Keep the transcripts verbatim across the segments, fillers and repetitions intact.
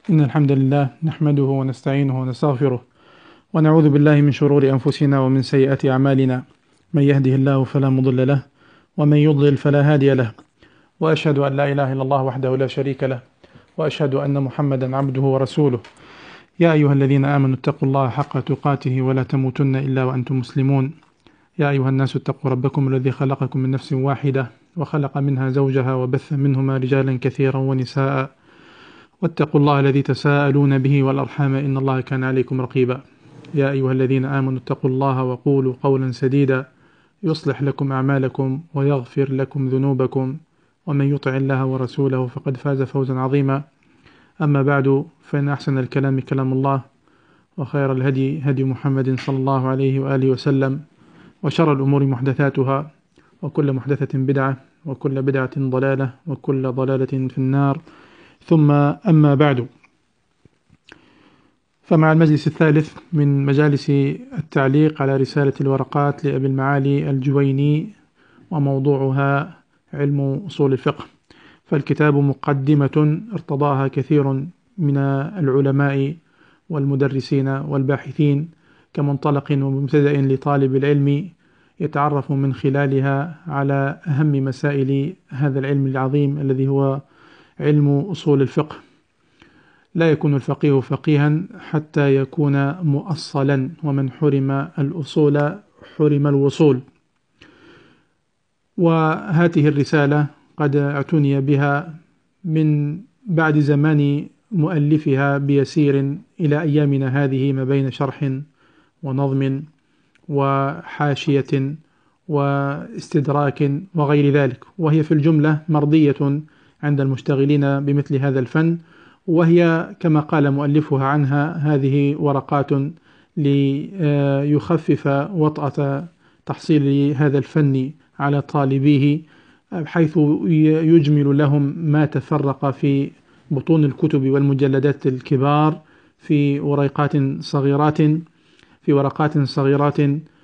إن الحمد لله نحمده ونستعينه ونستغفره ونعوذ بالله من شرور أنفسنا ومن سيئات أعمالنا. من يهده الله فلا مضل له ومن يضلل فلا هادي له، وأشهد أن لا إله إلا الله وحده لا شريك له، وأشهد أن محمدا عبده ورسوله. يا أيها الذين آمنوا اتقوا الله حق تقاته ولا تموتن إلا وأنتم مسلمون. يا أيها الناس اتقوا ربكم الذي خلقكم من نفس واحدة وخلق منها زوجها وبث منهما رجالا كثيرا ونساء، واتقوا الله الذي تساءلون به والأرحام إن الله كان عليكم رقيبا. يا أيها الذين آمنوا اتقوا الله وقولوا قولا سديدا يصلح لكم أعمالكم ويغفر لكم ذنوبكم، ومن يطع الله ورسوله فقد فاز فوزا عظيما. أما بعد، فإن أحسن الكلام كلام الله، وخير الهدي هدي محمد صلى الله عليه وآله وسلم، وشر الأمور محدثاتها، وكل محدثة بدعة، وكل بدعة ضلالة، وكل ضلالة في النار. ثم أما بعد، فمع المجلس الثالث من مجالس التعليق على رسالة الورقات لأبي المعالي الجويني، وموضوعها علم أصول الفقه. فالكتاب مقدمة ارتضاها كثير من العلماء والمدرسين والباحثين كمنطلق ومبتدأ لطالب العلم يتعرف من خلالها على أهم مسائل هذا العلم العظيم الذي هو علم أصول الفقه. لا يكون الفقيه فقيها حتى يكون مؤصلا، ومن حرم الأصول حرم الوصول. وهذه الرسالة قد اعتني بها من بعد زمان مؤلفها بيسير إلى أيامنا هذه، ما بين شرح ونظم وحاشية واستدراك وغير ذلك، وهي في الجملة مرضية عند المشتغلين بمثل هذا الفن. وهي كما قال مؤلفها عنها هذه ورقات ليخفف وطأة تحصيل هذا الفن على طالبيه، حيث يجمل لهم ما تفرق في بطون الكتب والمجلدات الكبار في ورقات صغيرات في ورقات صغيرات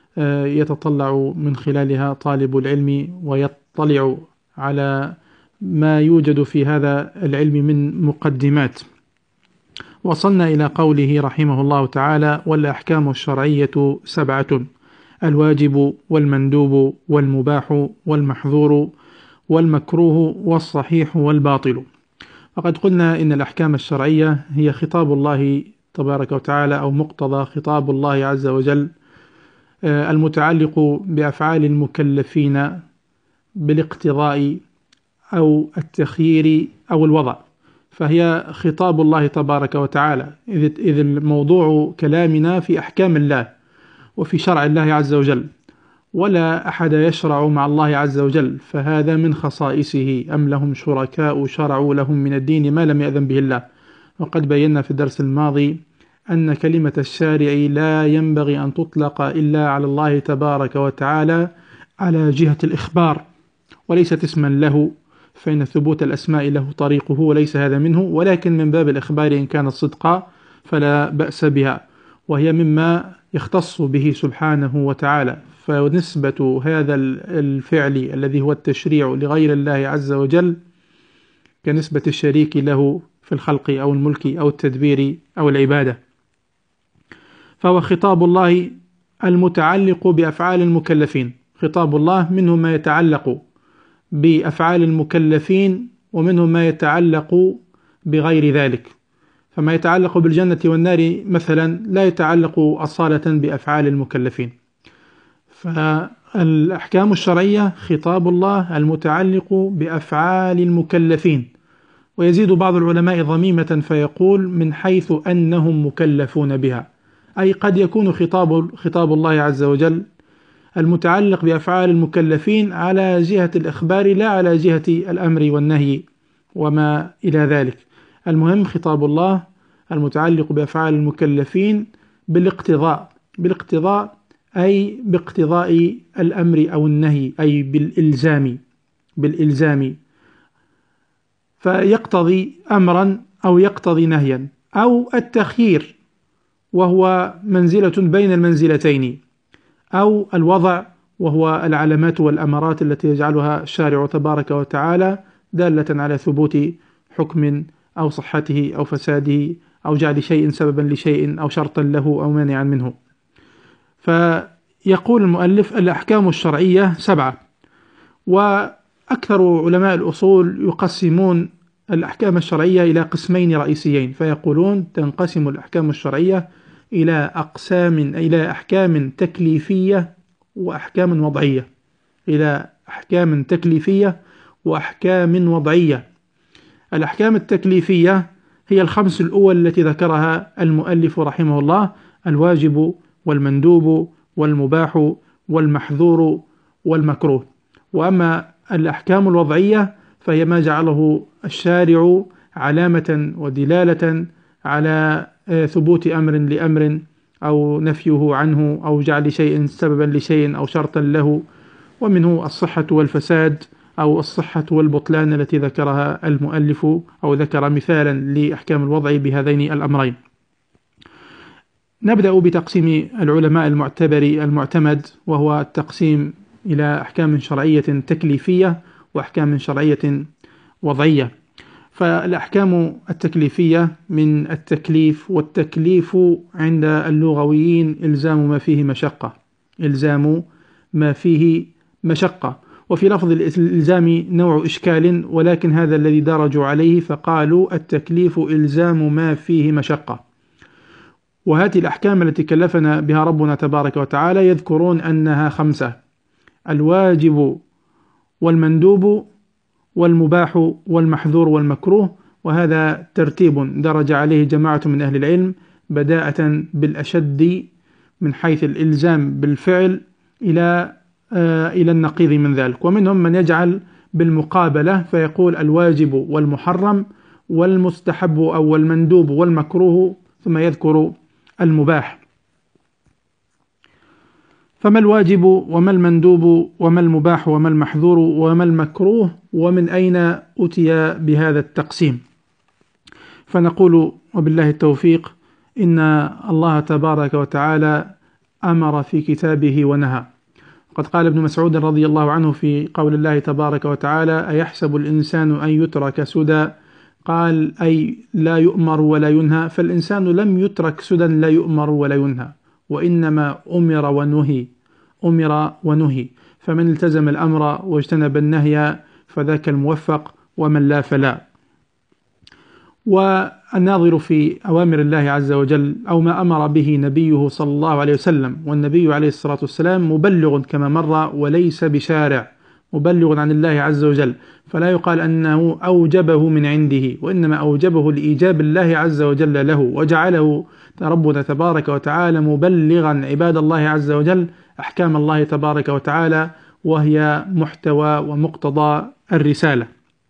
يتطلع من خلالها طالب العلم ويطلع على ما يوجد في هذا العلم من مقدمات. وصلنا إلى قوله رحمه الله تعالى: والأحكام الشرعية سبعة: الواجب والمندوب والمباح والمحظور والمكروه والصحيح والباطل. فقد قلنا إن الأحكام الشرعية هي خطاب الله تبارك وتعالى، أو مقتضى خطاب الله عز وجل المتعلق بأفعال المكلفين بالاقتضاء أو التخيير أو الوضع، فهي خطاب الله تبارك وتعالى، إذ الموضوع كلامنا في أحكام الله وفي شرع الله عز وجل، ولا أحد يشرع مع الله عز وجل، فهذا من خصائصه. أم لهم شركاء شرعوا لهم من الدين ما لم يأذن به الله. وقد بينا في الدرس الماضي أن كلمة الشارع لا ينبغي أن تطلق إلا على الله تبارك وتعالى على جهة الإخبار، وليست اسما له، فإن ثبوت الأسماء له طريقه وليس هذا منه، ولكن من باب الإخبار إن كانت صدقا فلا بأس بها، وهي مما يختص به سبحانه وتعالى. فنسبة هذا الفعل الذي هو التشريع لغير الله عز وجل كنسبة الشريك له في الخلق أو الملك أو التدبير أو العبادة. فهو خطاب الله المتعلق بأفعال المكلفين. خطاب الله منه ما يتعلق بأفعال المكلفين، ومنهم ما يتعلق بغير ذلك. فما يتعلق بالجنة والنار مثلا لا يتعلق أصالة بأفعال المكلفين. فالأحكام الشرعية خطاب الله المتعلق بأفعال المكلفين. ويزيد بعض العلماء ضميمة فيقول: من حيث أنهم مكلفون بها، أي قد يكون خطاب, خطاب الله عز وجل المتعلق بأفعال المكلفين على جهة الإخبار لا على جهة الأمر والنهي وما إلى ذلك. المهم خطاب الله المتعلق بأفعال المكلفين بالاقتضاء بالاقتضاء أي باقتضاء الأمر أو النهي، أي بالإلزام بالإلزام فيقتضي أمرا أو يقتضي نهيا، أو التخيير وهو منزلة بين المنزلتين، أو الوضع وهو العلامات والأمارات التي يجعلها الشارع تبارك وتعالى دالة على ثبوت حكم أو صحته أو فساده أو جعل شيء سببا لشيء أو شرطا له أو مانعا منه. فيقول المؤلف: الأحكام الشرعية سبعة. وأكثر علماء الأصول يقسمون الأحكام الشرعية إلى قسمين رئيسيين، فيقولون: تنقسم الأحكام الشرعية إلى أقسام إلى أحكام تكليفية وأحكام وضعية إلى أحكام تكليفية وأحكام وضعية. الأحكام التكليفية هي الخمس الأول التي ذكرها المؤلف رحمه الله: الواجب والمندوب والمباح والمحذور والمكروه. وأما الأحكام الوضعية فهي ما جعله الشارع علامة ودلالة على ثبوت أمر لأمر أو نفيه عنه أو جعل شيء سببا لشيء أو شرطا له، ومنه الصحة والفساد أو الصحة والبطلان التي ذكرها المؤلف أو ذكر مثالا لأحكام الوضع بهذين الأمرين. نبدأ بتقسيم العلماء المعتبر المعتمد، وهو التقسيم إلى أحكام شرعية تكليفية وأحكام شرعية وضعية. فالأحكام التكليفية من التكليف، والتكليف عند اللغويين إلزام ما فيه مشقة إلزام ما فيه مشقة وفي لفظ الإلزام نوع إشكال، ولكن هذا الذي درجوا عليه فقالوا: التكليف إلزام ما فيه مشقة. وهذه الأحكام التي كلفنا بها ربنا تبارك وتعالى يذكرون أنها خمسة: الواجب والمندوب والمباح والمحذور والمكروه. وهذا ترتيب درج عليه جماعة من أهل العلم، بداءة بالأشد من حيث الإلزام بالفعل إلى آه إلى النقيض من ذلك. ومنهم من يجعل بالمقابلة فيقول: الواجب والمحرم والمستحب أو المندوب والمكروه، ثم يذكر المباح. فما الواجب وما المندوب وما المباح وما المحظور وما المكروه، ومن أين أتي بهذا التقسيم؟ فنقول وبالله التوفيق: إن الله تبارك وتعالى أمر في كتابه ونهى. قد قال ابن مسعود رضي الله عنه في قول الله تبارك وتعالى: أيحسب الإنسان أن يترك سدى؟ قال: أي لا يؤمر ولا ينهى. فالإنسان لم يترك سدى لا يؤمر ولا ينهى، وإنما أمر ونهي أمر ونهي فمن التزم الأمر واجتنب النهي فذاك الموفق، ومن لا فلا. والناظر في أوامر الله عز وجل أو ما أمر به نبيه صلى الله عليه وسلم، والنبي عليه الصلاة والسلام مبلغ كما مر وليس بشارع، مبلغ عن الله عز وجل، فلا يقال أنه أوجبه من عنده، وإنما أوجبه لإيجاب الله عز وجل له، وجعله ربنا تبارك وتعالى مبلغا عباد الله عز وجل أحكام الله تبارك وتعالى، وهي محتوى ومقتضى الرسالة.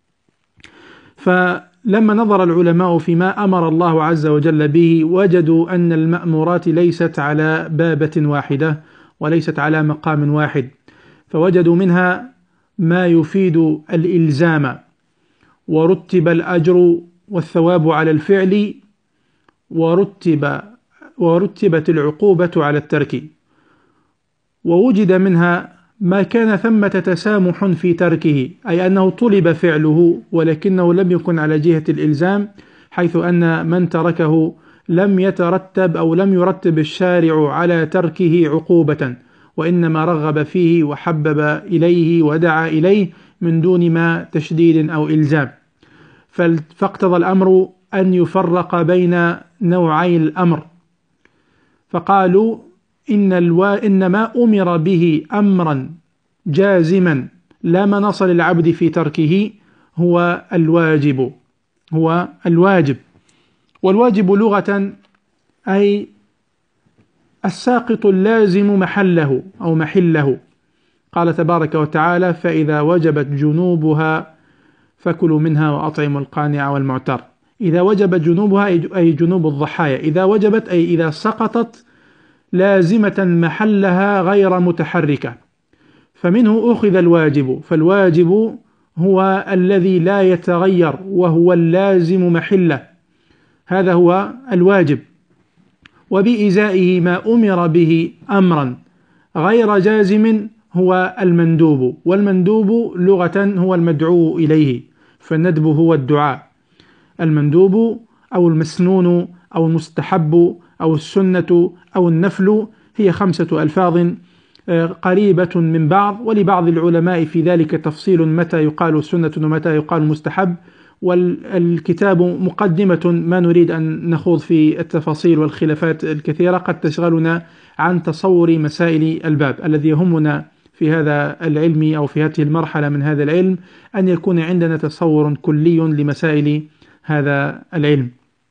فلما نظر العلماء فيما أمر الله عز وجل به وجدوا أن المأمورات ليست على بابة واحدة وليست على مقام واحد، فوجدوا منها ما يفيد الإلزام ورتب الأجر والثواب على الفعل، ورتب ورتبت العقوبة على الترك، ووجد منها ما كان ثمة تسامح في تركه، أي أنه طلب فعله ولكنه لم يكن على جهة الإلزام، حيث أن من تركه لم يترتب أو لم يرتب الشارع على تركه عقوبة، وإنما رغب فيه وحبب إليه ودعا إليه من دون ما تشديد أو إلزام. فاقتضى الأمر أن يفرق بين نوعي الأمر، فقالوا إن, الوا... إن ما أمر به أمرا جازما لا مناص للعبد في تركه هو الواجب هو الواجب والواجب لغة أي الساقط اللازم محله أو محله. قال تبارك وتعالى: فإذا وجبت جنوبها فكلوا منها وأطعموا القانع والمعتر. إذا وجبت جنوبها أي جنوب الضحايا، إذا وجبت أي إذا سقطت لازمة محلها غير متحركة، فمنه أخذ الواجب. فالواجب هو الذي لا يتغير وهو اللازم محله، هذا هو الواجب. وبإزائه ما أمر به أمرا غير جازم هو المندوب، والمندوب لغة هو المدعو إليه، فالندب هو الدعاء. المندوب أو المسنون أو المستحب أو السنة أو النفل هي خمسة ألفاظ قريبة من بعض، ولبعض العلماء في ذلك تفصيل متى يقال سنة ومتى يقال مستحب، والكتاب مقدمة ما نريد أن نخوض في التفاصيل والخلافات الكثيرة قد تشغلنا عن تصور مسائل الباب. الذي يهمنا في هذا العلم أو في هذه المرحلة من هذا العلم أن يكون عندنا تصور كلي لمسائل هذا العلم.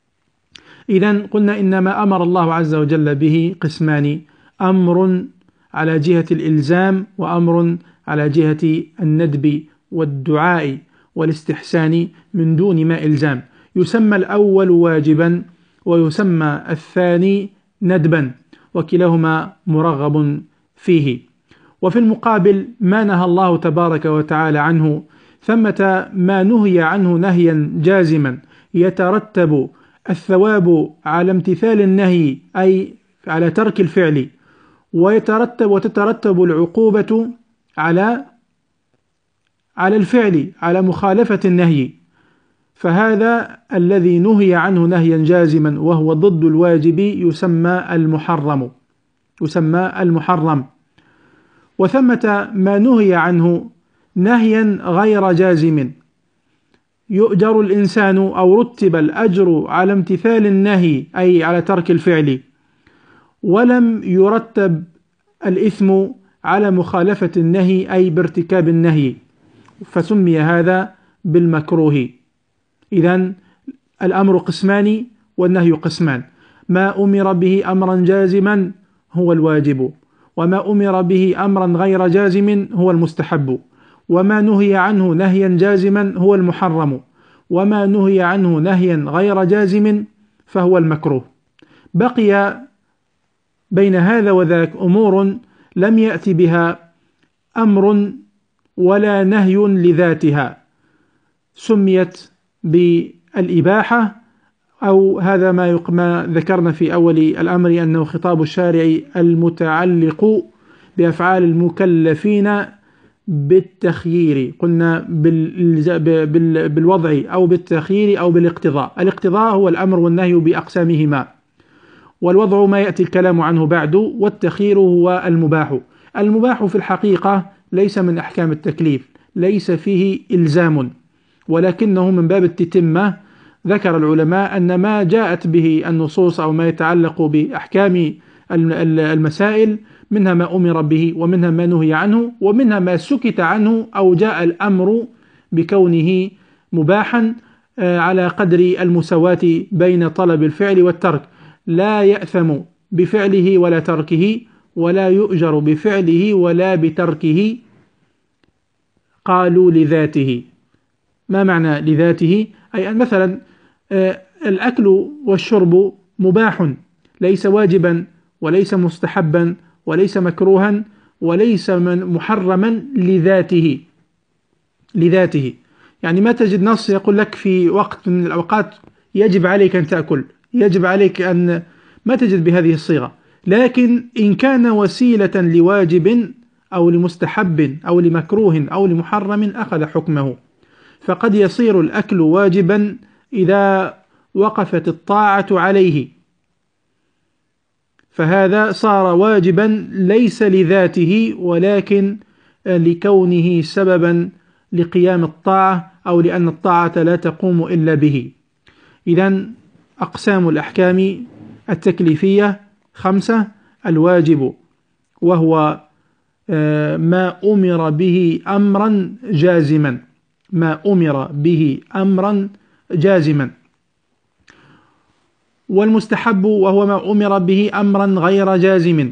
إذن قلنا إنما أمر الله عز وجل به قسمان: أمر على جهة الإلزام، وأمر على جهة الندب والدعاء والاستحسان من دون ما إلزام. يسمى الأول واجبا ويسمى الثاني ندبا، وكلاهما مرغب فيه. وفي المقابل ما نهى الله تبارك وتعالى عنه ثمة ما نهي عنه نهيا جازما يترتب الثواب على امتثال النهي أي على ترك الفعل، ويترتب وتترتب العقوبة على على الفعل على مخالفة النهي. فهذا الذي نهي عنه نهيا جازما وهو ضد الواجب يسمى المحرم يسمى المحرم وثمة ما نهي عنه نهيا غير جازم يؤجر الإنسان أو رتب الأجر على امتثال النهي أي على ترك الفعل، ولم يرتب الإثم على مخالفة النهي أي بارتكاب النهي، فسمي هذا بالمكروه. إذن الأمر قسمان والنهي قسمان: ما أمر به أمرا جازما هو الواجب، وما أمر به أمرا غير جازم هو المستحب، وما نهي عنه نهيا جازما هو المحرم، وما نهي عنه نهيا غير جازم فهو المكروه. بقي بين هذا وذاك أمور لم يأتي بها أمر ولا نهي لذاتها، سميت بالإباحة، أو هذا ما ذكرنا في أول الأمر أنه خطاب الشارع المتعلق بأفعال المكلفين بالتخيير، قلنا بالوضع أو بالتخيير أو بالاقتضاء. الاقتضاء هو الأمر والنهي بأقسامهما، والوضع ما يأتي الكلام عنه بعد، والتخيير هو المباح. المباح في الحقيقة ليس من أحكام التكليف، ليس فيه إلزام، ولكنه من باب التتمة. ذكر العلماء أن ما جاءت به النصوص أو ما يتعلق بأحكام المسائل منها ما أمر به، ومنها ما نهي عنه، ومنها ما سكت عنه أو جاء الأمر بكونه مباحا على قدر المساواة بين طلب الفعل والترك، لا يأثم بفعله ولا تركه، ولا يؤجر بفعله ولا بتركه. قالوا لذاته. ما معنى لذاته؟ أي أن مثلا الأكل والشرب مباح، ليس واجبا وليس مستحبا وليس مكروها وليس من محرما لذاته لذاته يعني ما تجد نص يقول لك في وقت من الأوقات يجب عليك أن تأكل، يجب عليك أن، ما تجد بهذه الصيغة. لكن إن كان وسيلة لواجب أو لمستحب أو لمكروه أو لمحرم أخذ حكمه. فقد يصير الأكل واجبا إذا وقفت الطاعة عليه، فهذا صار واجبا ليس لذاته ولكن لكونه سببا لقيام الطاعة، أو لأن الطاعة لا تقوم إلا به. إذن أقسام الأحكام التكليفية خمسة: الواجب وهو ما أمر به أمرا جازما ما أمر به أمرا جازما والمستحب وهو ما أمر به أمرا غير جازم،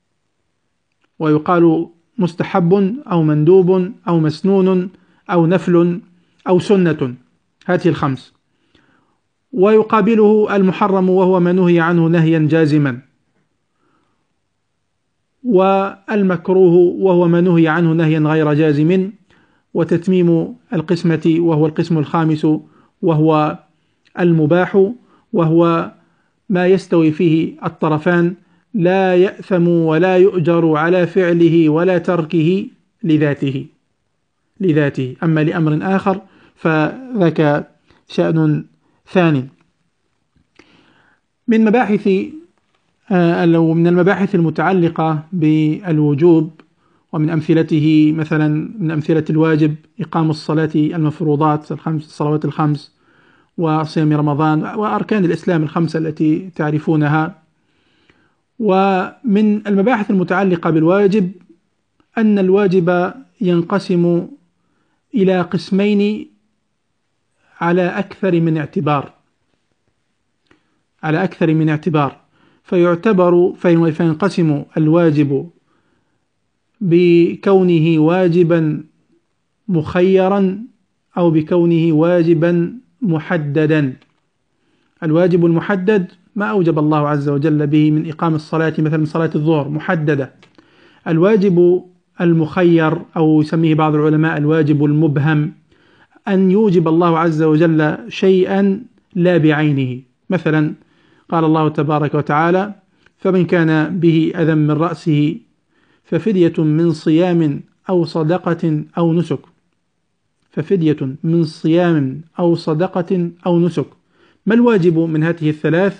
ويقال مستحب أو مندوب أو مسنون أو نفل أو سنة، هذه الخمس. ويقابله المحرم وهو ما نهي عنه نهيا جازما، والمكروه وهو ما نهي عنه نهيا غير جازم. وتتميم القسمة وهو القسم الخامس وهو المباح، وهو ما يستوي فيه الطرفان، لا يأثم ولا يؤجر على فعله ولا تركه لذاته لذاته أما لأمر آخر فذاك شأن ثاني، من مباحث أو من المباحث المتعلقة بالوجوب ومن أمثلته مثلا من أمثلة الواجب إقام الصلاة المفروضات الخمس الصلوات الخمس وصيام رمضان وأركان الإسلام الخمسة التي تعرفونها. ومن المباحث المتعلقة بالواجب أن الواجب ينقسم إلى قسمين على أكثر من اعتبار على أكثر من اعتبار فيعتبر فينقسم الواجب بكونه واجبا مخيرا أو بكونه واجبا محددا. الواجب المحدد ما أوجب الله عز وجل به من إقام الصلاة مثلا صلاة الظهر محددة. الواجب المخير أو يسميه بعض العلماء الواجب المبهم أن يوجب الله عز وجل شيئا لا بعينه. مثلا قال الله تبارك وتعالى: فمن كان به أذى من رأسه ففدية من صيام أو صدقة أو نسك ففدية من صيام أو صدقة أو نسك. ما الواجب من هذه الثلاث؟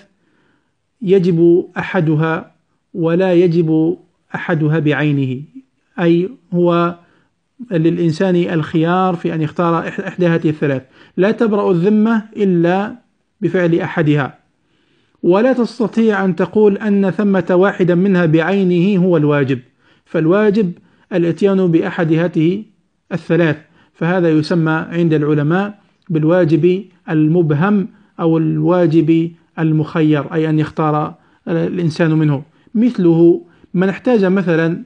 يجب أحدها ولا يجب أحدها بعينه، أي هو للإنسان الخيار في أن يختار إحدى هذه الثلاث، لا تبرأ الذمة إلا بفعل أحدها، ولا تستطيع أن تقول أن ثمة واحدا منها بعينه هو الواجب، فالواجب الاتيان بأحد هذه الثلاث، فهذا يسمى عند العلماء بالواجب المبهم أو الواجب المخير، أي أن يختار الإنسان منه. مثله من احتاج مثلا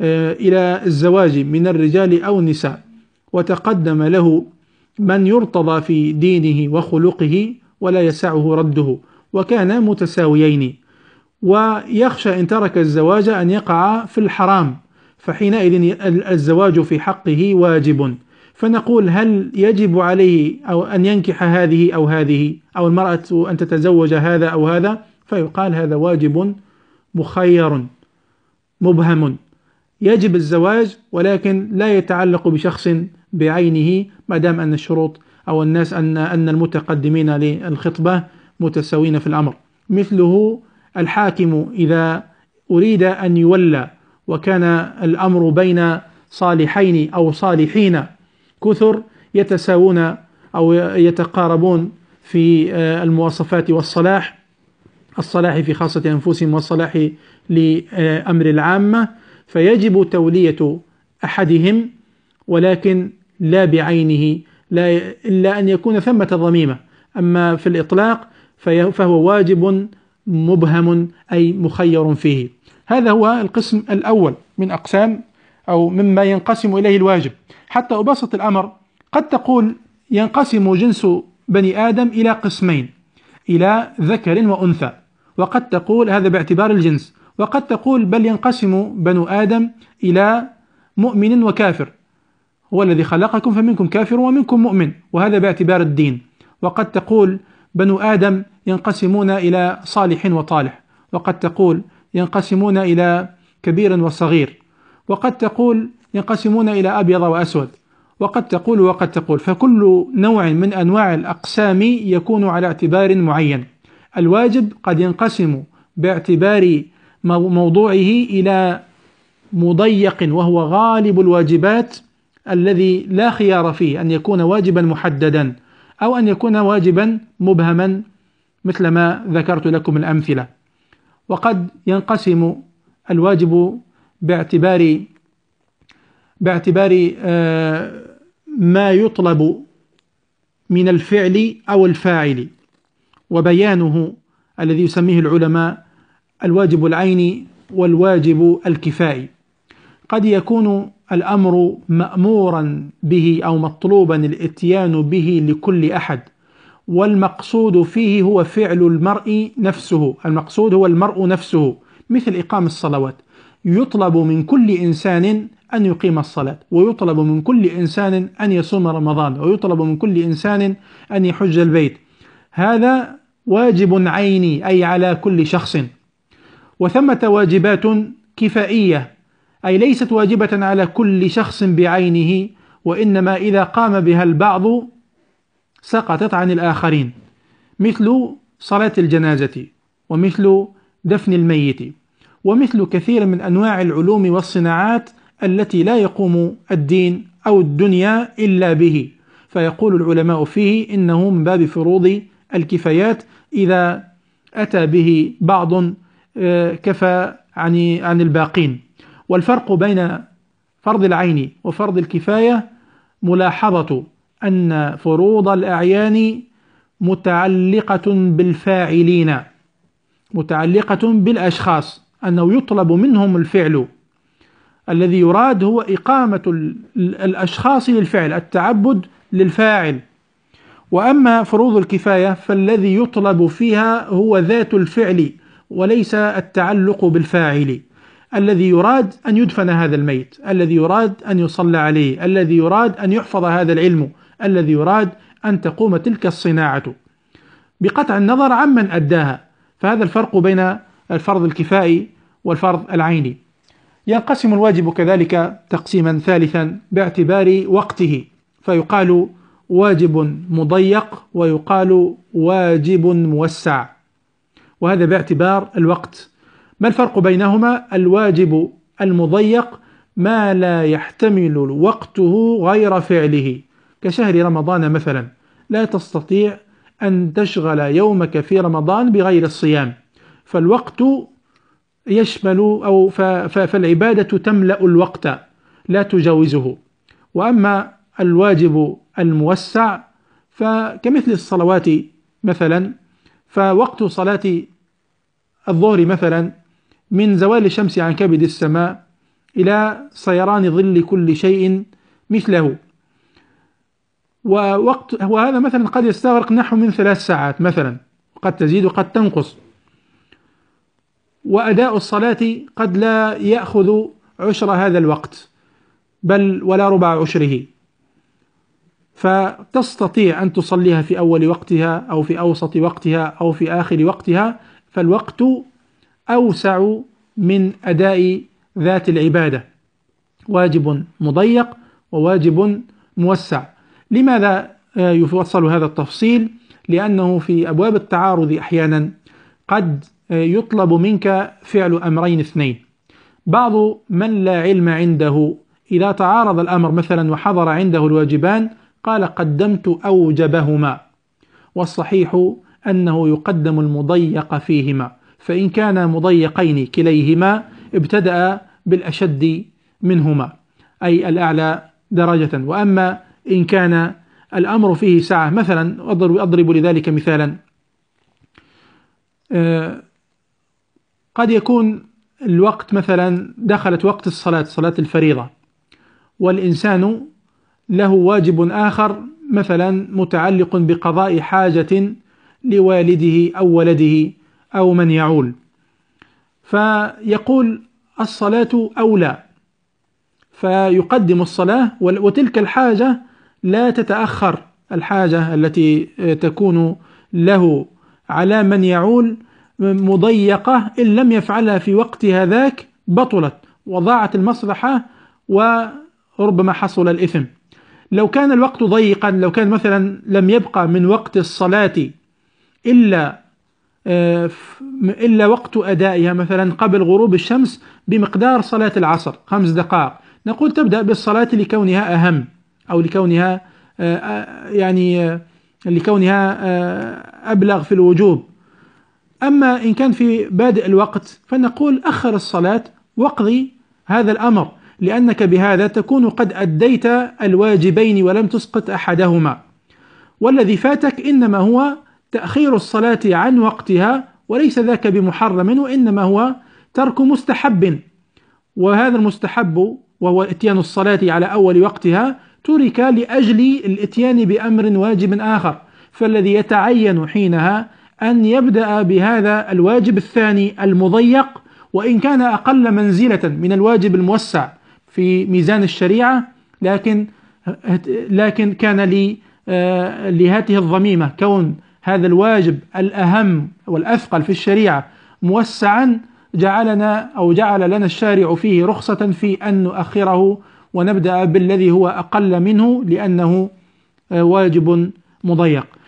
إلى الزواج من الرجال أو النساء وتقدم له من يرتضى في دينه وخلقه ولا يسعه رده وكان متساويين، ويخشى إن ترك الزواج أن يقع في الحرام، فحينئذ الزواج في حقه واجب، فنقول هل يجب عليه أو أن ينكح هذه أو هذه، أو المرأة أن تتزوج هذا أو هذا؟ فيقال هذا واجب مخير مبهم، يجب الزواج ولكن لا يتعلق بشخص بعينه، ما دام أن الشروط أو الناس أن أن المتقدمين للخطبة متساوين في الأمر. مثله الحاكم إذا أريد أن يولى وكان الأمر بين صالحين أو صالحين كثر يتساوون أو يتقاربون في المواصفات والصلاح، الصلاح في خاصة أنفسهم والصلاح لأمر العامة، فيجب تولية أحدهم ولكن لا بعينه، لا إلا أن يكون ثمة ضميمة. أما في الإطلاق فهو واجب مبهم أي مخير فيه. هذا هو القسم الأول من أقسام أو مما ينقسم إليه الواجب. حتى أبسط الأمر، قد تقول ينقسم جنس بني آدم إلى قسمين، إلى ذكر وأنثى، وقد تقول هذا باعتبار الجنس، وقد تقول بل ينقسم بنو آدم إلى مؤمن وكافر، هو الذي خلقكم فمنكم كافر ومنكم مؤمن، وهذا باعتبار الدين. وقد تقول بنو آدم ينقسمون إلى صالح وطالح، وقد تقول ينقسمون إلى كبير وصغير، وقد تقول ينقسمون إلى أبيض وأسود، وقد تقول وقد تقول فكل نوع من أنواع الأقسام يكون على اعتبار معين. الواجب قد ينقسم باعتبار موضوعه إلى مضيق وهو غالب الواجبات الذي لا خيار فيه، أن يكون واجبا محددا أو أن يكون واجبا مبهما مثل ما ذكرت لكم الأمثلة. وقد ينقسم الواجب باعتبار باعتبار ما يطلب من الفعل أو الفاعل، وبيانه الذي يسميه العلماء الواجب العيني والواجب الكفائي. قد يكون الأمر مأمورا به أو مطلوبا الاتيان به لكل أحد، والمقصود فيه هو فعل المرء نفسه، المقصود هو المرء نفسه، مثل إقام الصلوات، يطلب من كل إنسان أن يقيم الصلاة، ويطلب من كل إنسان أن يصوم رمضان، ويطلب من كل إنسان أن يحج البيت، هذا واجب عيني أي على كل شخص. وثمة واجبات كفائية أي ليست واجبة على كل شخص بعينه، وإنما إذا قام بها البعض سقطت عن الآخرين، مثل صلاة الجنازة، ومثل دفن الميت، ومثل كثير من أنواع العلوم والصناعات التي لا يقوم الدين أو الدنيا إلا به. فيقول العلماء فيه إنه من باب فروض الكفايات، إذا أتى به بعض كفى عن عن الباقين. والفرق بين فرض العين وفرض الكفاية ملاحظة أن فروض الأعيان متعلقة بالفاعلين، متعلقة بالأشخاص، أنه يطلب منهم الفعل، الذي يراد هو إقامة الأشخاص للفعل، التعبد للفاعل. وأما فروض الكفاية فالذي يطلب فيها هو ذات الفعل وليس التعلق بالفاعل، الذي يراد أن يدفن هذا الميت، الذي يراد أن يصلى عليه، الذي يراد أن يحفظ هذا العلم، الذي يراد أن تقوم تلك الصناعة، بقطع النظر عمن أداها. فهذا الفرق بين الفرض الكفائي والفرض العيني. ينقسم الواجب كذلك تقسيما ثالثا باعتبار وقته، فيقال واجب مضيق ويقال واجب موسع، وهذا باعتبار الوقت. ما الفرق بينهما؟ الواجب المضيق ما لا يحتمل وقته غير فعله، كشهر رمضان مثلا، لا تستطيع أن تشغل يومك في رمضان بغير الصيام، فالوقت يشمل أو فالعبادة تملأ الوقت لا تجاوزه. وأما الواجب الموسع فكمثل الصلوات مثلا، فوقت صلاة الظهر مثلا من زوال الشمس عن كبد السماء إلى صيران ظل كل شيء مثله، ووقت وهذا مثلا قد يستغرق نحو من ثلاث ساعات مثلا، قد تزيد وقد تنقص. وأداء الصلاة قد لا يأخذ عشر هذا الوقت بل ولا ربع عشره، فتستطيع أن تصليها في أول وقتها أو في أوسط وقتها أو في آخر وقتها، فالوقت أوسع من أداء ذات العبادة، واجب مضيق وواجب موسع. لماذا يفصل هذا التفصيل؟ لأنه في أبواب التعارض أحيانا قد يطلب منك فعل أمرين اثنين. بعض من لا علم عنده إذا تعارض الأمر مثلا وحضر عنده الواجبان قال قدمت أوجبهما، والصحيح أنه يقدم المضيق فيهما، فإن كان مضيقين كليهما ابتدأ بالأشد منهما أي الأعلى درجة. وأما إن كان الأمر فيه سعة مثلا، أضرب لذلك مثالا، قد يكون الوقت مثلا دخلت وقت الصلاة، صلاة الفريضة، والإنسان له واجب آخر مثلا متعلق بقضاء حاجة لوالده أو ولده أو من يعول، فيقول الصلاة أولى، فيقدم الصلاة، وتلك الحاجة لا تتأخر، الحاجة التي تكون له على من يعول مضيقة، إن لم يفعلها في وقت هذاك بطلت وضاعت المصلحة وربما حصل الإثم. لو كان الوقت ضيقا، لو كان مثلا لم يبقى من وقت الصلاة إلا إلا وقت أدائها مثلا قبل غروب الشمس بمقدار صلاة العصر خمس دقائق، نقول تبدأ بالصلاة لكونها أهم، أو لكونها يعني لكونها أبلغ في الوجوب. أما إن كان في بادئ الوقت فنقول أخر الصلاة واقضي هذا الأمر، لأنك بهذا تكون قد أديت الواجبين ولم تسقط أحدهما، والذي فاتك إنما هو تأخير الصلاة عن وقتها، وليس ذاك بمحرم، وإنما هو ترك مستحب، وهذا المستحب وهو اتيان الصلاة على أول وقتها ترك لأجل الاتيان بأمر واجب آخر، فالذي يتعين حينها أن يبدأ بهذا الواجب الثاني المضيق، وإن كان أقل منزلة من الواجب الموسع في ميزان الشريعة، لكن لكن كان لي لهذه الضميمة كون هذا الواجب الأهم والأثقل في الشريعة موسعا، جعلنا أو جعل لنا الشارع فيه رخصة في أن نؤخره ونبدأ بالذي هو أقل منه لأنه واجب مضيق.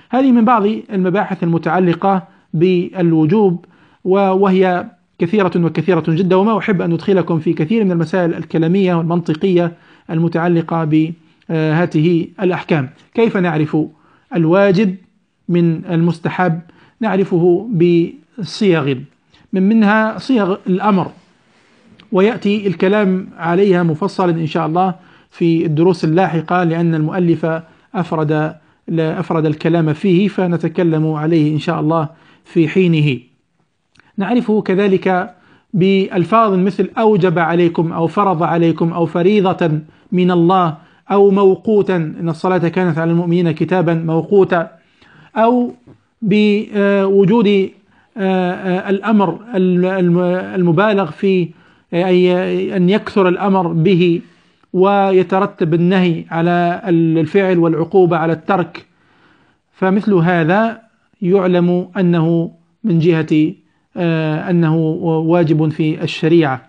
هذه من بعض المباحث المتعلقة بالوجوب، وهي كثيرة وكثيرة جدا، وما أحب أن أدخلكم في كثير من المسائل الكلامية والمنطقية المتعلقة بهذه الأحكام. كيف نعرف الواجب من المستحب؟ نعرفه بصيغ، من منها صيغ الأمر، ويأتي الكلام عليها مفصلا إن شاء الله في الدروس اللاحقة، لأن المؤلف أفرد أفرد الكلام فيه، فنتكلم عليه إن شاء الله في حينه. نعرفه كذلك بألفاظ مثل أوجب عليكم أو فرض عليكم أو فريضة من الله أو موقوتا، إن الصلاة كانت على المؤمنين كتابا موقوتا، أو بوجود الأمر المبالغ في أي أن يكثر الأمر به ويترتب النهي على الفعل والعقوبة على الترك، فمثل هذا يعلم أنه من جهة أنه واجب في الشريعة.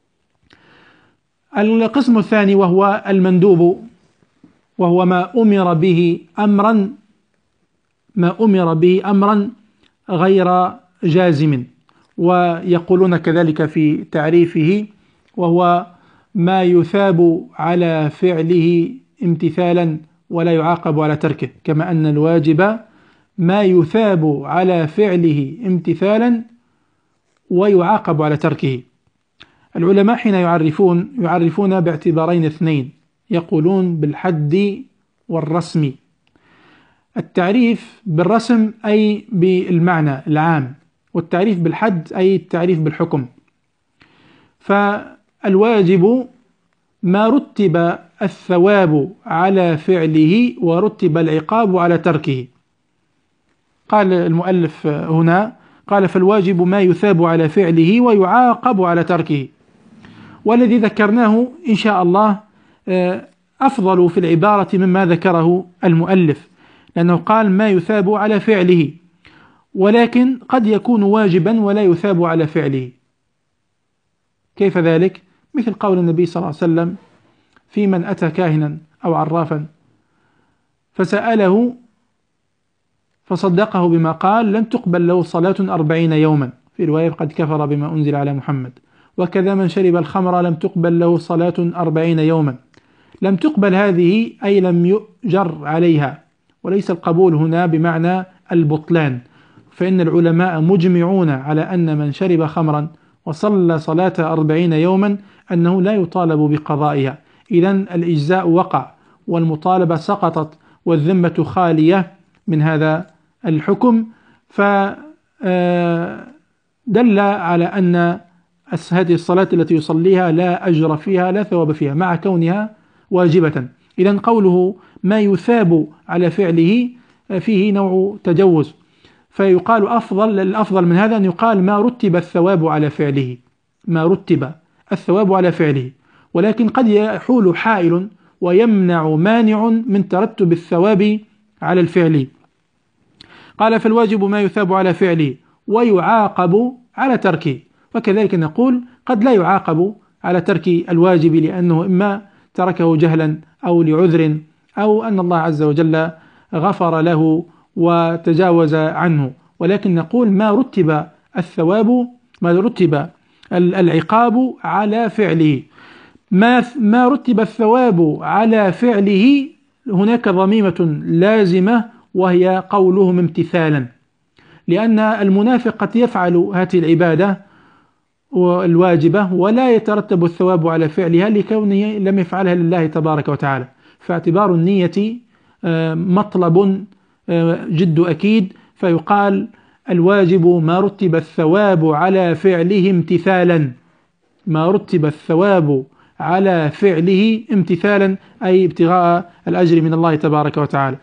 القسم الثاني وهو المندوب، وهو ما أمر به أمرا ما أمر به أمرا غير جازم، ويقولون كذلك في تعريفه وهو ما يثاب على فعله امتثالا ولا يعاقب على تركه، كما أن الواجب ما يثاب على فعله امتثالا ويعاقب على تركه. العلماء حين يعرفون يعرفون باعتبارين اثنين، يقولون بالحد والرسم. التعريف بالرسم أي بالمعنى العام، والتعريف بالحد أي التعريف بالحكم. فالواجب ما رتب الثواب على فعله ورتب العقاب على تركه. قال المؤلف هنا، قال فالواجب ما يثاب على فعله ويعاقب على تركه. والذي ذكرناه إن شاء الله أفضل في العبارة مما ذكره المؤلف، لأنه قال ما يثاب على فعله، ولكن قد يكون واجبا ولا يثاب على فعله. كيف ذلك؟ مثل قول النبي صلى الله عليه وسلم في من أتى كاهنا أو عرافا فسأله فصدقه بما قال لن تقبل له صلاة أربعين يوما، في رواية قد كفر بما أنزل على محمد. وكذا من شرب الخمر لم تقبل له صلاة أربعين يوما. لم تقبل هذه أي لم يؤجر عليها، وليس القبول هنا بمعنى البطلان، فإن العلماء مجمعون على أن من شرب خمرا وصلى صلاة أربعين يوما أنه لا يطالب بقضائها، إذن الإجزاء وقع والمطالبة سقطت والذمة خالية من هذا الحكم، فدل على أن هذه الصلاة التي يصليها لا أجر فيها لا ثواب فيها مع كونها واجبة. إذن قوله ما يثاب على فعله فيه نوع تجوز، فيقال أفضل الأفضل من هذا أن يقال ما رتب الثواب على فعله، ما رتب الثواب على فعله، ولكن قد يحول حائل ويمنع مانع من ترتب الثواب على الفعل. قال فالواجب ما يثاب على فعله ويعاقب على تركه. وكذلك نقول قد لا يعاقب على ترك الواجب لأنه إما تركه جهلا أو لعذر أو أن الله عز وجل غفر له وتجاوز عنه، ولكن نقول ما رتب الثواب ما رتب العقاب على فعله. ما ما رتب الثواب على فعله هناك ضميمة لازمة وهي قولهم امتثالا، لأن المنافق قد يفعل هذه العبادة الواجبة ولا يترتب الثواب على فعلها لكونه لم يفعلها لله تبارك وتعالى، فاعتبار النية مطلب جد أكيد، فيقال الواجب ما رتب الثواب على فعله امتثالا، ما رتب الثواب على فعله امتثالا أي ابتغاء الأجر من الله تبارك وتعالى.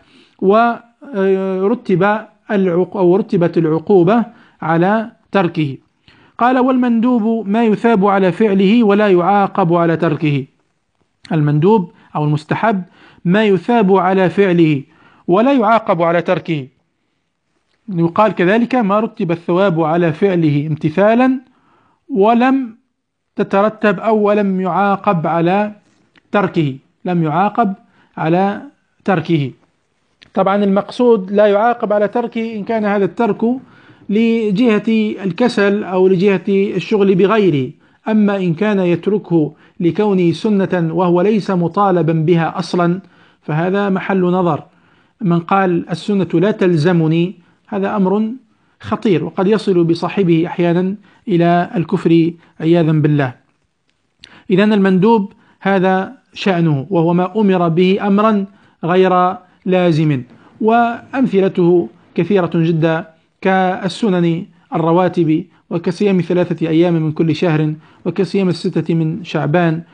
ورتب أو رتبت العقوبة على تركه. قال والمندوب ما يثاب على فعله ولا يعاقب على تركه. المندوب أو المستحب ما يثاب على فعله ولا يعاقب على تركه. يقال كذلك ما رتب الثواب على فعله امتثالا ولم تترتب أو لم يعاقب على تركه، لم يعاقب على تركه. طبعا المقصود لا يعاقب على تركه إن كان هذا الترك لجهة الكسل أو لجهة الشغل بغيره، أما إن كان يتركه لكونه سنة وهو ليس مطالبا بها أصلا فهذا محل نظر. من قال السنة لا تلزمني هذا أمر خطير، وقد يصل بصاحبه أحيانا إلى الكفر عياذا بالله. إذن المندوب هذا شأنه، وهو ما أمر به أمرا غير لازم، وأمثلته كثيرة جدا كالسنن الرواتب، وكصيام ثلاثة أيام من كل شهر، وكصيام الستة من شعبان،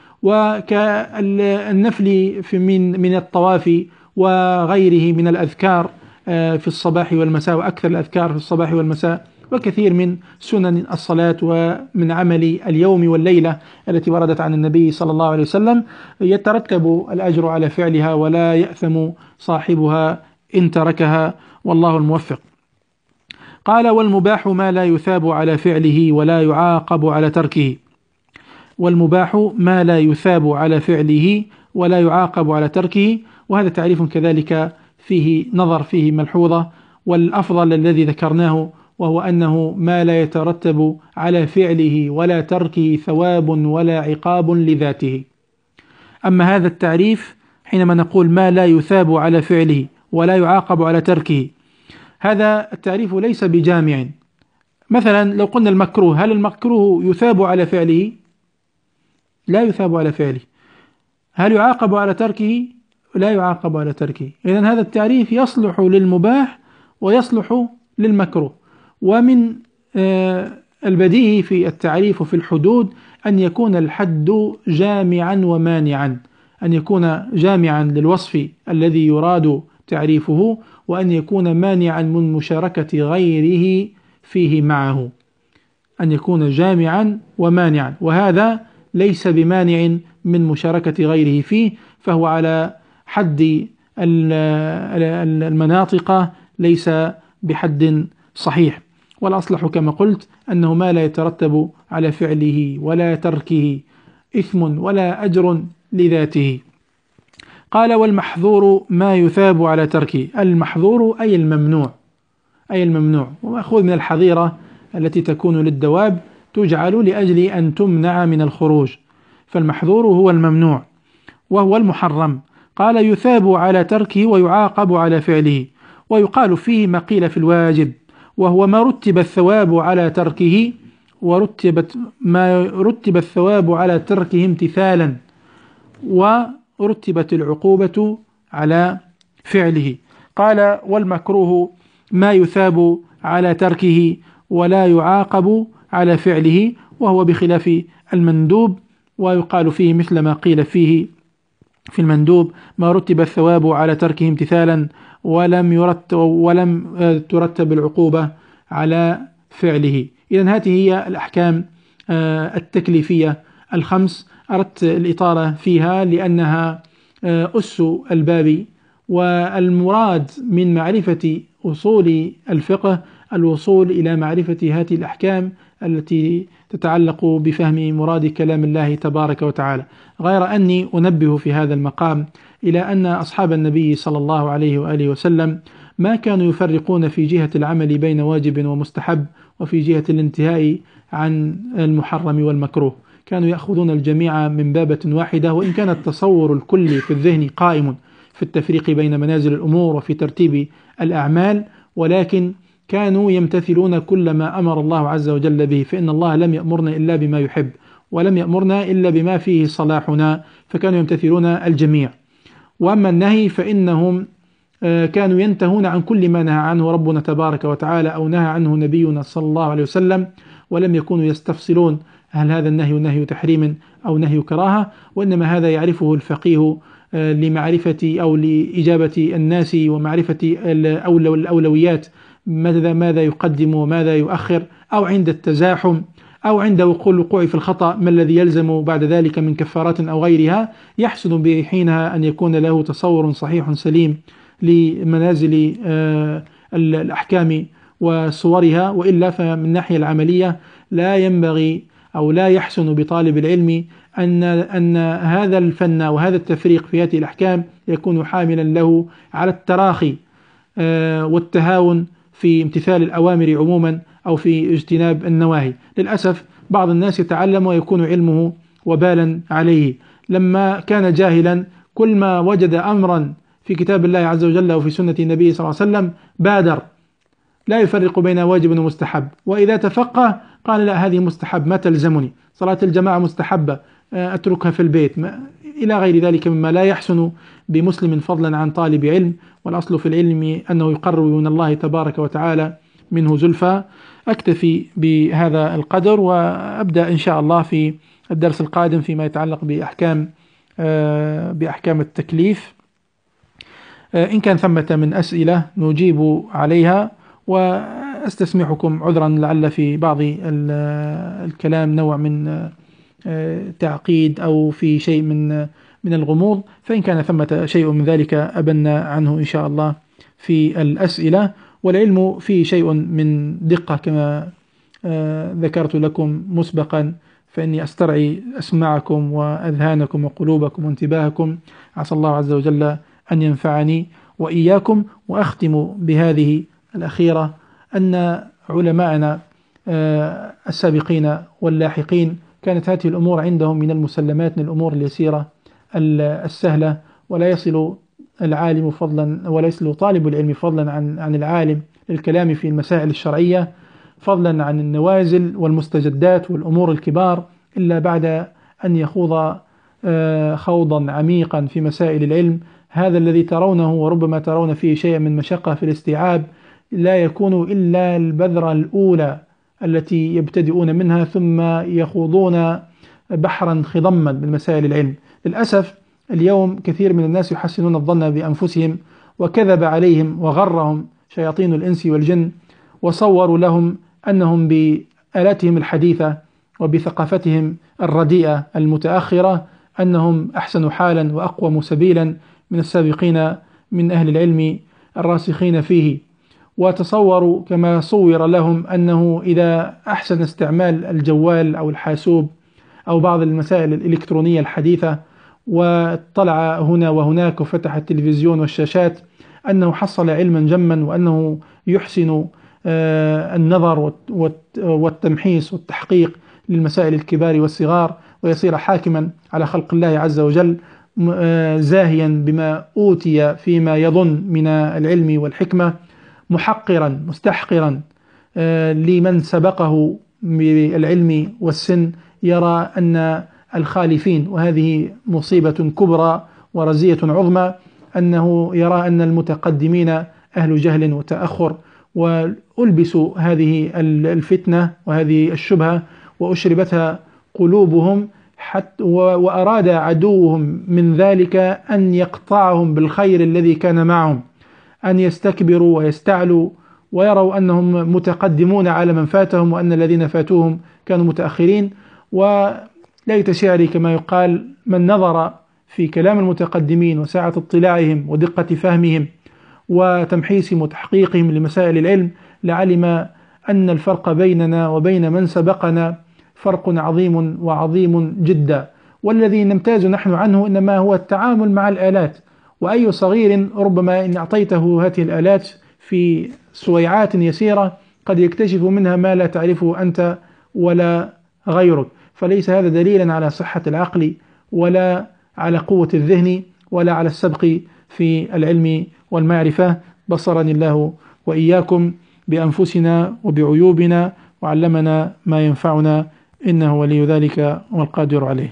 وكالنفل من من الطواف وغيره من الأذكار في الصباح والمساء، وأكثر الأذكار في الصباح والمساء، وكثير من سنن الصلاة ومن عمل اليوم والليلة التي وردت عن النبي صلى الله عليه وسلم يترتب الأجر على فعلها ولا يأثم صاحبها إن تركها، والله الموفق. قال: والمباح ما لا يثاب على فعله ولا يعاقب على تركه. والمباح ما لا يثاب على فعله ولا يعاقب على تركه، وهذا تعريف كذلك فيه نظر، فيه ملحوظة، والأفضل الذي ذكرناه وهو أنه ما لا يترتب على فعله ولا تركه ثواب ولا عقاب لذاته. أما هذا التعريف حينما نقول ما لا يثاب على فعله ولا يعاقب على تركه، هذا التعريف ليس بجامع. مثلا لو قلنا المكروه، هل المكروه يثاب على فعله؟ لا يثاب على فعله. هل يعاقب على تركه؟ لا يعاقب على تركه. إذن هذا التعريف يصلح للمباح ويصلح للمكروه. ومن البديهي في التعريف وفي الحدود أن يكون الحد جامعا ومانعا، أن يكون جامعا للوصف الذي يراد تعريفه، وأن يكون مانعا من مشاركة غيره فيه معه، أن يكون جامعا ومانعا، وهذا ليس بمانع من مشاركة غيره فيه، فهو على حد المناطق ليس بحد صحيح. والأصلح كما قلت أنه ما لا يترتب على فعله ولا تركه إثم ولا أجر لذاته. قال: والمحظور ما يثاب على تركه. المحظور أي الممنوع، أي الممنوع، ومأخوذ من الحظيرة التي تكون للدواب تجعل لأجل أن تمنع من الخروج، فالمحظور هو الممنوع وهو المحرم. قال: يثاب على تركه ويعاقب على فعله. ويقال فيه ما قيل في الواجب، وهو ما رتب الثواب على تركه، ورتبت ما رتب الثواب على تركه امتثالا، ورتبت العقوبة على فعله. قال: والمكروه ما يثاب على تركه ولا يعاقب على فعله، وهو بخلاف المندوب. ويقال فيه مثل ما قيل فيه في المندوب: ما رتب الثواب على تركه امتثالا ولم يرتب ولم ترتب العقوبة على فعله. إذن هذه هي الأحكام التكليفية الخمس، أردت الإطالة فيها لأنها أس الباب، والمراد من معرفة أصول الفقه الوصول إلى معرفة هذه الأحكام التي تتعلق بفهم مراد كلام الله تبارك وتعالى. غير أني أنبه في هذا المقام إلى أن أصحاب النبي صلى الله عليه وآله وسلم ما كانوا يفرقون في جهة العمل بين واجب ومستحب، وفي جهة الانتهاء عن المحرم والمكروه، كانوا يأخذون الجميع من بابة واحدة، وإن كان التصور الكلي في الذهن قائم في التفريق بين منازل الأمور وفي ترتيب الأعمال، ولكن كانوا يمتثلون كل ما أمر الله عز وجل به، فإن الله لم يأمرنا إلا بما يحب، ولم يأمرنا إلا بما فيه صلاحنا، فكانوا يمتثلون الجميع. وأما النهي فإنهم كانوا ينتهون عن كل ما نهى عنه ربنا تبارك وتعالى أو نهى عنه نبينا صلى الله عليه وسلم، ولم يكونوا يستفصلون هل هذا النهي نهي تحريم أو نهي كراهة، وإنما هذا يعرفه الفقيه لمعرفة أو لإجابة الناس ومعرفة الأولويات، ماذا ماذا يقدم وماذا يؤخر، أو عند التزاحم أو عند وقوع في الخطأ ما الذي يلزم بعد ذلك من كفارات أو غيرها، يحسن به حينها أن يكون له تصور صحيح سليم لمنازل الأحكام وصورها. وإلا فمن الناحية العملية لا ينبغي أو لا يحسن بطالب العلم أن أن هذا الفن وهذا التفريق في هذه الأحكام يكون حاملا له على التراخي والتهاون في امتثال الأوامر عموما أو في اجتناب النواهي. للأسف بعض الناس يتعلم ويكون علمه وبالا عليه، لما كان جاهلا كل ما وجد أمرا في كتاب الله عز وجل وفي سنة النبي صلى الله عليه وسلم بادر، لا يفرق بين واجب ومستحب، وإذا تفقه قال لا هذه مستحب ما تلزمني، صلاة الجماعة مستحبة أتركها في البيت، إلى غير ذلك مما لا يحسن بمسلم فضلا عن طالب علم. والأصل في العلم أنه يقرب من الله تبارك وتعالى منه زلفى. أكتفي بهذا القدر وأبدأ إن شاء الله في الدرس القادم فيما يتعلق بأحكام بأحكام التكليف. إن كان ثمة من أسئلة نجيب عليها، وأستسمحكم عذرا لعل في بعض الكلام نوع من تعقيد أو في شيء من من الغموض، فإن كان ثمة شيء من ذلك أبنى عنه إن شاء الله في الأسئلة. والعلم فيه شيء من دقة كما ذكرت لكم مسبقا، فإني أسترعي أسماعكم وأذهانكم وقلوبكم وانتباهكم، عسى الله عز وجل أن ينفعني وإياكم. وأختم بهذه الأخيرة أن علماءنا السابقين واللاحقين كانت هذه الأمور عندهم من المسلمات، من الأمور اليسيرة السهلة، ولا يصل العالم فضلا ولا يصل طالب العلم فضلا عن عن العالم للكلام في المسائل الشرعية، فضلا عن النوازل والمستجدات والأمور الكبار، إلا بعد أن يخوض خوضا عميقا في مسائل العلم. هذا الذي ترونه وربما ترون فيه شيء من مشقة في الاستيعاب لا يكون إلا البذرة الأولى التي يبتدئون منها، ثم يخوضون بحرا خضما من مسائل العلم. للأسف اليوم كثير من الناس يحسنون الظن بأنفسهم، وكذب عليهم وغرهم شياطين الإنس والجن، وصوروا لهم أنهم بآلاتهم الحديثة وبثقافتهم الرديئة المتأخرة أنهم أحسن حالا وأقوم سبيلا من السابقين من أهل العلم الراسخين فيه، وتصوروا كما صور لهم أنه إذا أحسن استعمال الجوال أو الحاسوب أو بعض المسائل الإلكترونية الحديثة واطلع هنا وهناك وفتح التلفزيون والشاشات أنه حصل علما جما، وأنه يحسن النظر والتمحيص والتحقيق للمسائل الكبار والصغار، ويصير حاكما على خلق الله عز وجل، زاهيا بما أوتي فيما يظن من العلم والحكمة، محقرا مستحقرا لمن سبقه بالعلم والسن، يرى أن الخالفين، وهذه مصيبة كبرى ورزية عظمى، أنه يرى أن المتقدمين أهل جهل وتأخر، وألبسوا هذه الفتنة وهذه الشبهة وأشربتها قلوبهم، حتى وأراد عدوهم من ذلك أن يقطعهم بالخير الذي كان معهم، أن يستكبروا ويستعلوا ويروا أنهم متقدمون على من فاتهم، وأن الذين فاتوهم كانوا متأخرين. وليت شعري كما يقال، من نظر في كلام المتقدمين وسعة اطلاعهم ودقة فهمهم وتمحيصهم وتحقيقهم لمسائل العلم لعلم أن الفرق بيننا وبين من سبقنا فرق عظيم وعظيم جدا، والذي نمتاز نحن عنه إنما هو التعامل مع الآلات. وأي صغير ربما إن أعطيته هذه الآلات في سويعات يسيرة قد يكتشف منها ما لا تعرفه أنت ولا غيرك، فليس هذا دليلا على صحة العقل ولا على قوة الذهن ولا على السبق في العلم والمعرفة. بصرني الله وإياكم بأنفسنا وبعيوبنا، وعلمنا ما ينفعنا، إنه ولي ذلك والقادر عليه.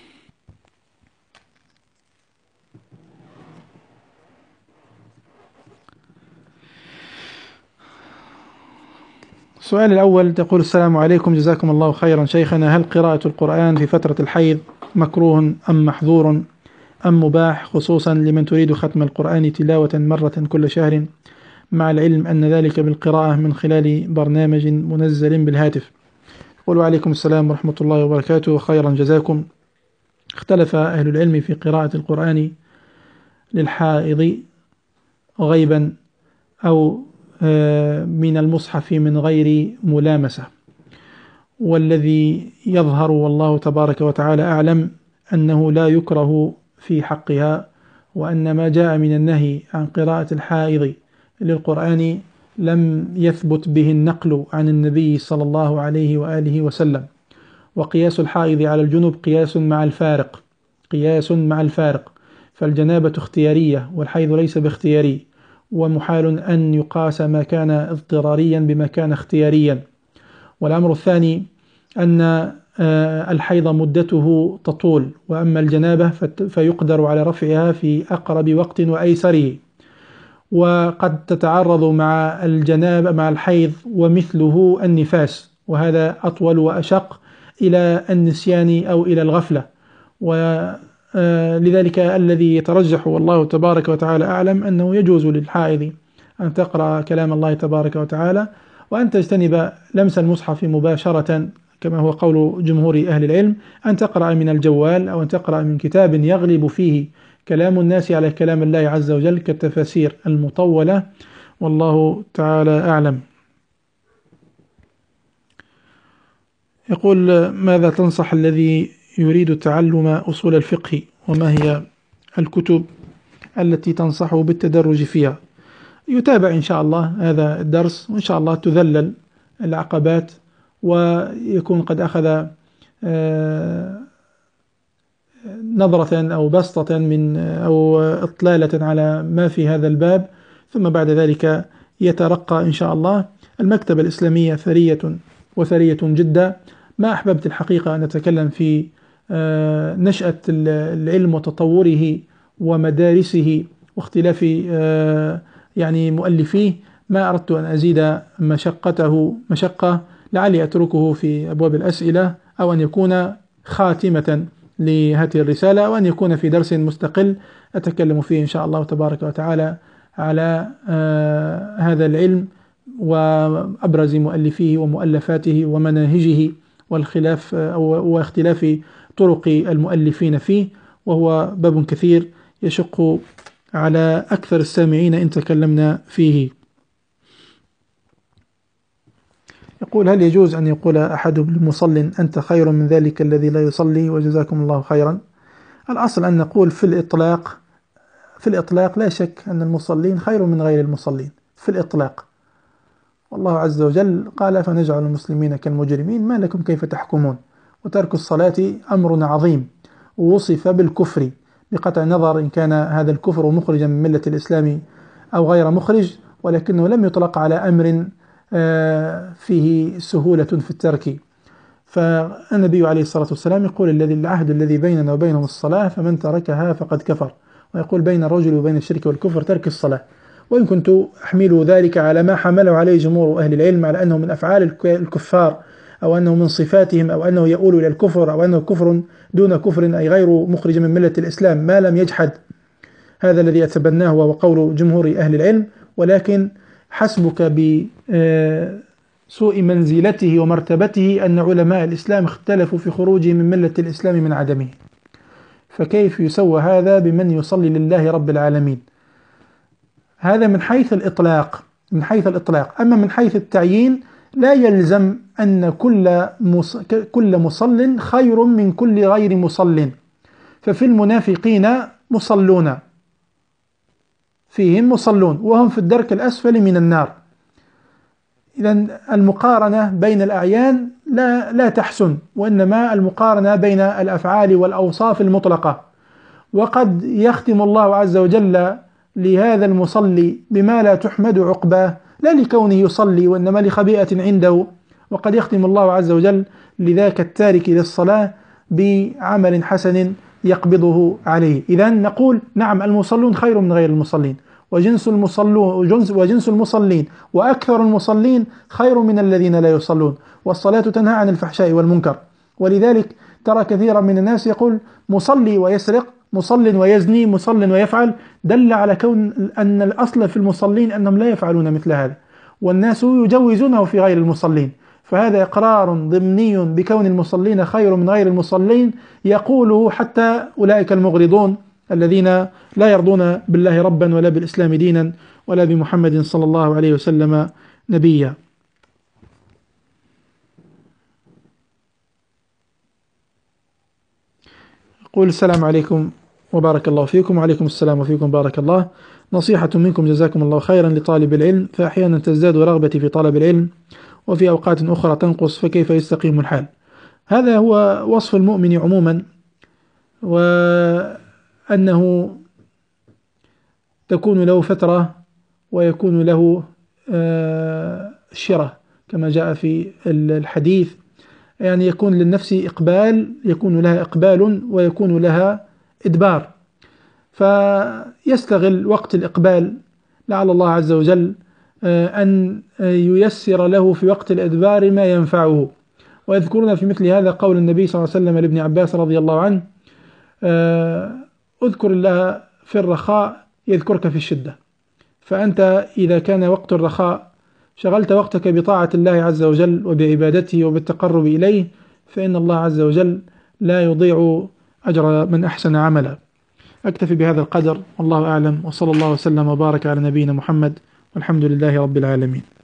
السؤال الأول تقول: السلام عليكم، جزاكم الله خيرا شيخنا، هل قراءة القرآن في فترة الحيض مكروه أم محظور أم مباح، خصوصا لمن تريد ختم القرآن تلاوة مرة كل شهر، مع العلم أن ذلك بالقراءة من خلال برنامج منزل بالهاتف؟ قولوا عليكم السلام ورحمة الله وبركاته، خيرا جزاكم. اختلف أهل العلم في قراءة القرآن للحائض غيبا أو من المصحف من غير ملامسة، والذي يظهر والله تبارك وتعالى أعلم أنه لا يكره في حقها، وأن ما جاء من النهي عن قراءة الحائض للقرآن لم يثبت به النقل عن النبي صلى الله عليه وآله وسلم. وقياس الحائض على الجنب قياس مع الفارق قياس مع الفارق فالجنابة اختيارية والحيض ليس باختياري، ومحال أن يقاس ما كان اضطراريا بما كان اختياريا. والأمر الثاني أن الحيض مدته تطول، وأما الجنابة فيقدر على رفعها في أقرب وقت وأيسره، وقد تتعرض مع الجنابة مع الحيض ومثله النفاس، وهذا أطول وأشق إلى النسيان أو إلى الغفلة. ولذلك الذي يترجح والله تبارك وتعالى أعلم أنه يجوز للحائض أن تقرأ كلام الله تبارك وتعالى وأن تجتنب لمس المصحف مباشرة كما هو قول جمهور أهل العلم، أن تقرأ من الجوال أو أن تقرأ من كتاب يغلب فيه كلام الناس على كلام الله عز وجل كالتفاسير المطولة، والله تعالى أعلم. يقول: ماذا تنصح الذي يريد تعلم أصول الفقه، وما هي الكتب التي تنصحه بالتدرج فيها؟ يتابع إن شاء الله هذا الدرس، وإن شاء الله تذلل العقبات ويكون قد أخذ نظرة أو بسطة من أو إطلالة على ما في هذا الباب، ثم بعد ذلك يترقى إن شاء الله. المكتبة الإسلامية ثرية وثرية جدا. ما أحببت الحقيقة أن أتكلم في نشأة العلم وتطوره ومدارسه واختلاف يعني مؤلفيه. ما أردت أن أزيد مشقته مشقة، لعلي أتركه في أبواب الأسئلة، أو أن يكون خاتمة لهذه الرسالة، وأن يكون في درس مستقل أتكلم فيه إن شاء الله تبارك وتعالى على آه هذا العلم وأبرز مؤلفيه ومؤلفاته ومناهجه والخلاف أو واختلاف طرق المؤلفين فيه، وهو باب كثير يشق على أكثر السامعين إن تكلمنا فيه. يقول: هل يجوز أن يقول أحد للمصل أنت خير من ذلك الذي لا يصلي وجزاكم الله خيرا؟ الأصل أن نقول في الإطلاق في الإطلاق لا شك أن المصلين خير من غير المصلين في الإطلاق. والله عز وجل قال: فنجعل المسلمين كالمجرمين ما لكم كيف تحكمون. وترك الصلاة أمر عظيم ووصف بالكفر بقطع النظر إن كان هذا الكفر مخرجا من ملة الإسلام أو غير مخرج، ولكنه لم يطلق على أمر فيه سهولة في الترك. فالنبي عليه الصلاة والسلام يقول: الذي العهد الذي بيننا وبينهم الصلاة فمن تركها فقد كفر. ويقول: بين الرجل وبين الشرك والكفر ترك الصلاة. وإن كنت أحمل ذلك على ما حمله عليه جمهور أهل العلم على أنه من أفعال الكفار، أو أنه من صفاتهم، أو أنه يؤول إلى الكفر، أو أنه كفر دون كفر أي غير مخرج من ملة الإسلام ما لم يجحد. هذا الذي أتبناه وهو قول جمهور أهل العلم. ولكن حسبك بسوء منزلته ومرتبته أن علماء الإسلام اختلفوا في خروجه من ملة الإسلام من عدمه، فكيف يسوى هذا بمن يصلي لله رب العالمين؟ هذا من حيث الإطلاق من حيث الإطلاق أما من حيث التعيين لا يلزم أن كل كل مصل خير من كل غير مصل. ففي المنافقين مصلون فيهم مصلون وهم في الدرك الأسفل من النار. إذن المقارنة بين الأعيان لا لا تحسن، وإنما المقارنة بين الأفعال والأوصاف المطلقة. وقد يختم الله عز وجل لهذا المصلي بما لا تحمد عقباه، لا لكونه يصلي وإنما لخبيئة عنده. وقد يختم الله عز وجل لذاك التارك للصلاة بعمل حسن يقبضه عليه. إذن نقول: نعم، المصلون خير من غير المصلين، وجنس المصلون وجنس المصلين وأكثر المصلين خير من الذين لا يصلون، والصلاة تنهى عن الفحشاء والمنكر. ولذلك ترى كثيرا من الناس يقول: مصلي ويسرق، مصل ويزني، مصل ويفعل. دل على كون أن الأصل في المصلين أنهم لا يفعلون مثل هذا، والناس يجوزونه في غير المصلين. فهذا إقرار ضمني بكون المصلين خير من غير المصلين يقوله حتى أولئك المغرضون الذين لا يرضون بالله ربا ولا بالإسلام دينا ولا بمحمد صلى الله عليه وسلم نبيا. يقول: السلام عليكم، وبارك الله فيكم. وعليكم السلام وفيكم بارك الله. نصيحة منكم جزاكم الله خيرا لطالب العلم، فأحيانا تزداد رغبتي في طلب العلم وفي أوقات أخرى تنقص، فكيف يستقيم الحال؟ هذا هو وصف المؤمن عموما، وأنه تكون له فترة ويكون له شرة كما جاء في الحديث، يعني يكون للنفس إقبال، يكون لها إقبال ويكون لها إدبار، فيستغل وقت الإقبال لعل الله عز وجل أن ييسر له في وقت الإدبار ما ينفعه. ويذكرنا في مثل هذا قول النبي صلى الله عليه وسلم لابن عباس رضي الله عنه: اذكر الله في الرخاء يذكرك في الشدة. فأنت إذا كان وقت الرخاء شغلت وقتك بطاعة الله عز وجل وبعبادته وبالتقرب إليه، فإن الله عز وجل لا يضيع أجر من أحسن عملا. أكتفي بهذا القدر، والله أعلم، وصلى الله وسلم وبارك على نبينا محمد، والحمد لله رب العالمين.